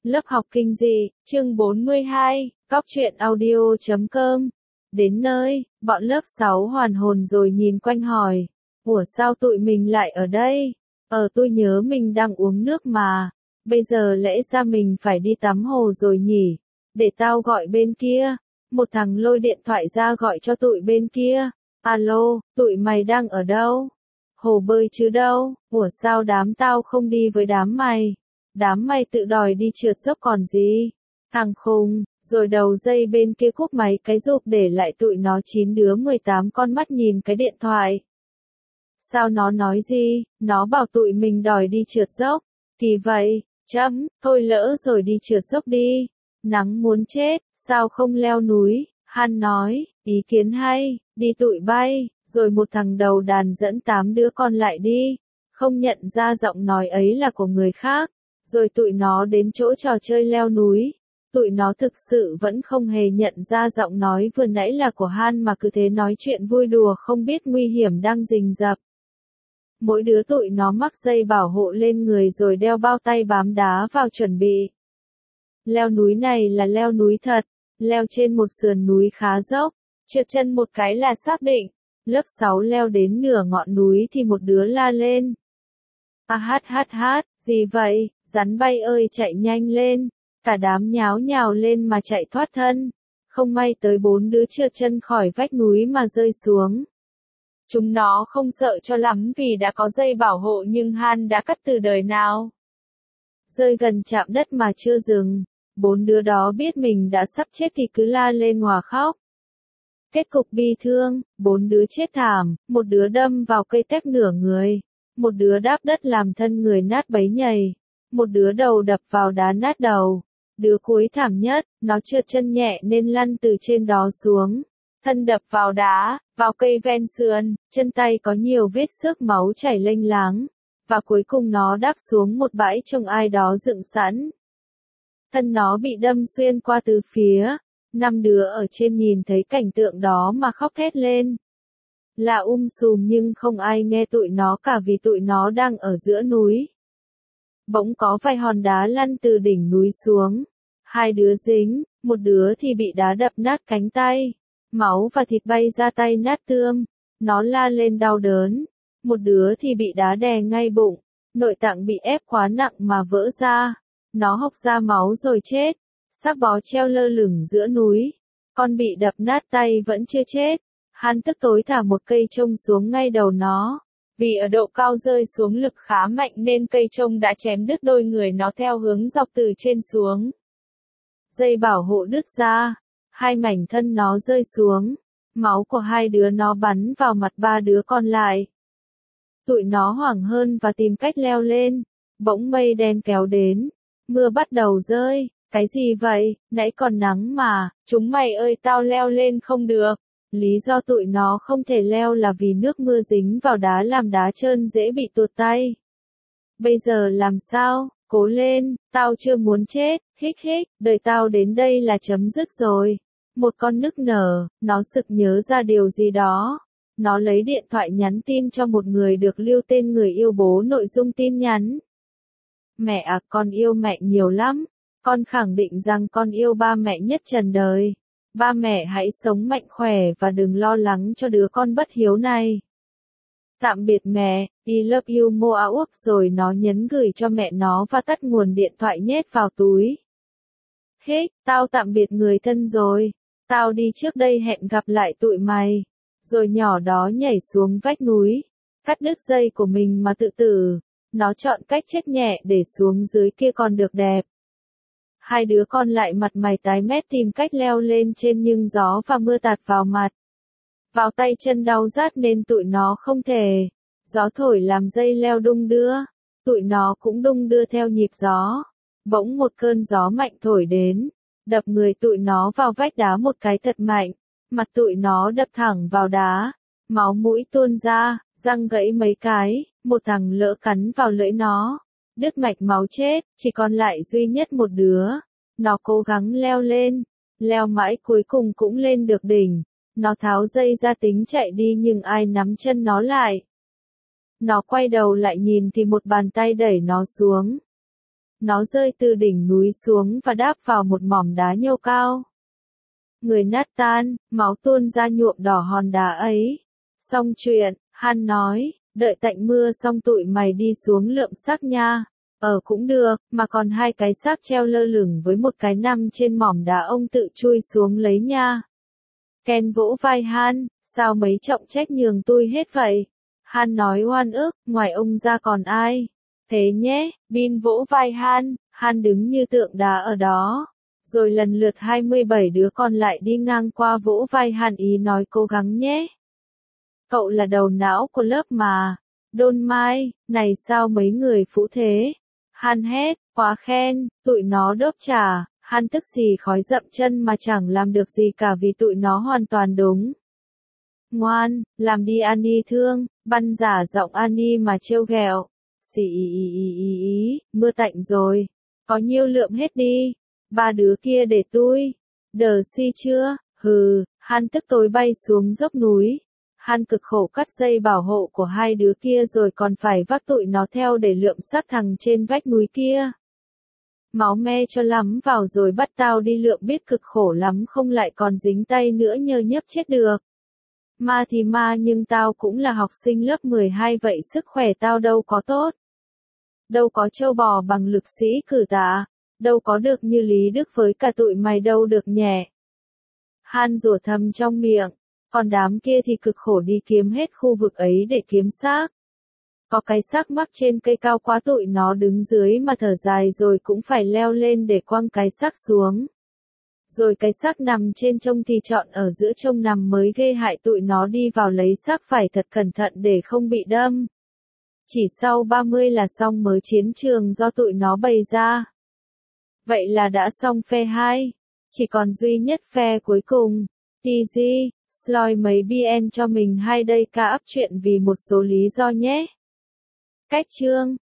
Lớp học kinh dị, chương 42, Cóc truyện audio.com. Đến nơi, bọn lớp 6 hoàn hồn rồi nhìn quanh hỏi. Ủa sao tụi mình lại ở đây? Tôi nhớ mình đang uống nước mà. Bây giờ lẽ ra mình phải đi tắm hồ rồi nhỉ? Để tao gọi bên kia. Một thằng lôi điện thoại ra gọi cho tụi bên kia. Alo, tụi mày đang ở đâu? Hồ bơi chứ đâu? Ủa sao đám tao không đi với đám mày? Đám mày tự đòi đi trượt dốc còn gì? Thằng khùng, rồi đầu dây bên kia cúp máy cái rụp để lại tụi nó 9 đứa 18 con mắt nhìn cái điện thoại. Sao nó nói gì? Nó bảo tụi mình đòi đi trượt dốc. Thì vậy, thôi lỡ rồi đi trượt dốc đi. Nắng muốn chết, sao không leo núi? Han nói, ý kiến hay, đi tụi bay, rồi một thằng đầu đàn dẫn 8 đứa con lại đi. Không nhận ra giọng nói ấy là của người khác. Rồi tụi nó đến chỗ trò chơi leo núi. Tụi nó thực sự vẫn không hề nhận ra giọng nói vừa nãy là của Han mà cứ thế nói chuyện vui đùa không biết nguy hiểm đang rình rập. Mỗi đứa tụi nó mắc dây bảo hộ lên người rồi đeo bao tay bám đá vào chuẩn bị. Leo núi này là leo núi thật, leo trên một sườn núi khá dốc, trượt chân một cái là xác định. Lớp 6 leo đến nửa ngọn núi thì một đứa la lên. Gì vậy, rắn bay ơi chạy nhanh lên, cả đám nháo nhào lên mà chạy thoát thân. Không may tới 4 đứa trượt chân khỏi vách núi mà rơi xuống. Chúng nó không sợ cho lắm vì đã có dây bảo hộ nhưng Han đã cắt từ đời nào. Rơi gần chạm đất mà chưa dừng, 4 đứa đó biết mình đã sắp chết thì cứ la lên hòa khóc. Kết cục bi thương, 4 đứa chết thảm, một đứa đâm vào cây tép nửa người. Một đứa đáp đất làm thân người nát bấy nhầy. Một đứa đầu đập vào đá nát đầu. Đứa cuối thảm nhất, nó trượt chân nhẹ nên lăn từ trên đó xuống. Thân đập vào đá, vào cây ven sườn, chân tay có nhiều vết xước máu chảy lênh láng. Và cuối cùng nó đáp xuống một bãi trông ai đó dựng sẵn. Thân nó bị đâm xuyên qua từ phía. 5 đứa ở trên nhìn thấy cảnh tượng đó mà khóc thét lên. Là sùm nhưng không ai nghe tụi nó cả vì tụi nó đang ở giữa núi. Bỗng có vài hòn đá lăn từ đỉnh núi xuống. 2 đứa dính, một đứa thì bị đá đập nát cánh tay. Máu và thịt bay ra tay nát tươm. Nó la lên đau đớn. Một đứa thì bị đá đè ngay bụng. Nội tạng bị ép quá nặng mà vỡ ra. Nó hộc ra máu rồi chết. Xác bó treo lơ lửng giữa núi. Con bị đập nát tay vẫn chưa chết. Han tức tối thả một cây trông xuống ngay đầu nó. Vì ở độ cao rơi xuống lực khá mạnh nên cây trông đã chém đứt đôi người nó theo hướng dọc từ trên xuống. Dây bảo hộ đứt ra. 2 mảnh thân nó rơi xuống. Máu của 2 đứa nó bắn vào mặt 3 đứa còn lại. Tụi nó hoảng hơn và tìm cách leo lên. Bỗng mây đen kéo đến. Mưa bắt đầu rơi. Cái gì vậy, nãy còn nắng mà, chúng mày ơi tao leo lên không được. Lý do tụi nó không thể leo là vì nước mưa dính vào đá làm đá trơn dễ bị tuột tay. Bây giờ làm sao, cố lên, tao chưa muốn chết, đời tao đến đây là chấm dứt rồi. Một con nức nở, nó sực nhớ ra điều gì đó. Nó lấy điện thoại nhắn tin cho một người được lưu tên người yêu bố nội dung tin nhắn. Mẹ à, con yêu mẹ nhiều lắm. Con khẳng định rằng con yêu ba mẹ nhất trần đời. Ba mẹ hãy sống mạnh khỏe và đừng lo lắng cho đứa con bất hiếu này. Tạm biệt mẹ, I love you Moa Úc rồi nó nhấn gửi cho mẹ nó và tắt nguồn điện thoại nhét vào túi. Tao tạm biệt người thân rồi. Tao đi trước đây hẹn gặp lại tụi mày. Rồi nhỏ đó nhảy xuống vách núi. Cắt đứt dây của mình mà tự tử. Nó chọn cách chết nhẹ để xuống dưới kia còn được đẹp. 2 đứa con lại mặt mày tái mét tìm cách leo lên trên nhưng gió và mưa tạt vào mặt. Vào tay chân đau rát nên tụi nó không thể. Gió thổi làm dây leo đung đưa. Tụi nó cũng đung đưa theo nhịp gió. Bỗng một cơn gió mạnh thổi đến. Đập người tụi nó vào vách đá một cái thật mạnh. Mặt tụi nó đập thẳng vào đá. Máu mũi tuôn ra, răng gãy mấy cái. Một thằng lỡ cắn vào lưỡi nó. Đứt mạch máu chết, chỉ còn lại duy nhất một đứa. Nó cố gắng leo lên. Leo mãi cuối cùng cũng lên được đỉnh. Nó tháo dây ra tính chạy đi nhưng ai nắm chân nó lại. Nó quay đầu lại nhìn thì một bàn tay đẩy nó xuống. nó rơi từ đỉnh núi xuống và đáp vào một mỏm đá nhô cao. Người nát tan, máu tuôn ra nhuộm đỏ hòn đá ấy. Xong chuyện, Han nói, đợi tạnh mưa xong tụi mày đi xuống lượm xác nha. Cũng được, mà còn 2 cái xác treo lơ lửng với một cái nằm trên mỏm đá ông tự chui xuống lấy nha. Ken vỗ vai Han, sao mấy trọng trách nhường tôi hết vậy? Han nói oan ức, ngoài ông ra còn ai? Thế nhé, Bin vỗ vai Han, Han đứng như tượng đá ở đó. Rồi lần lượt 27 đứa còn lại đi ngang qua vỗ vai Han ý nói cố gắng nhé. Cậu là đầu não của lớp mà. Đôn Mai, này sao mấy người phũ thế? Han hét, quá khen, tụi nó đốp trả. Han tức xì khói dậm chân mà chẳng làm được gì cả vì tụi nó hoàn toàn đúng. Ngoan, làm đi Annie thương, băn giả giọng Annie mà trêu ghẹo. Xì mưa tạnh rồi. Có nhiêu lượm hết đi. 3 đứa kia để tôi. Đờ si chưa? Hừ, Han tức tối bay xuống dốc núi. Han cực khổ cắt dây bảo hộ của 2 đứa kia rồi còn phải vác tụi nó theo để lượm xác thằng trên vách núi kia. Máu me cho lắm vào rồi bắt tao đi lượm biết cực khổ lắm không lại còn dính tay nữa nhơ nhớp chết được. Ma thì ma nhưng tao cũng là học sinh lớp 12 vậy sức khỏe tao đâu có tốt. Đâu có trâu bò bằng lực sĩ cử tạ. Đâu có được như Lý Đức với cả tụi mày đâu được nhẹ. Han rủa thầm trong miệng. Còn đám kia thì cực khổ đi kiếm hết khu vực ấy để kiếm xác. Có cái xác mắc trên cây cao quá tụi nó đứng dưới mà thở dài rồi cũng phải leo lên để quăng cái xác xuống. Rồi cái xác nằm trên trông thì chọn ở giữa trông nằm mới ghê hại tụi nó đi vào lấy xác phải thật cẩn thận để không bị đâm. Chỉ sau 30 là xong mới chiến trường do tụi nó bày ra. Vậy là đã xong phe 2. Chỉ còn duy nhất phe cuối cùng. TG, sloi mấy BN cho mình 2 đây ca áp chuyện vì một số lý do nhé. Cách chương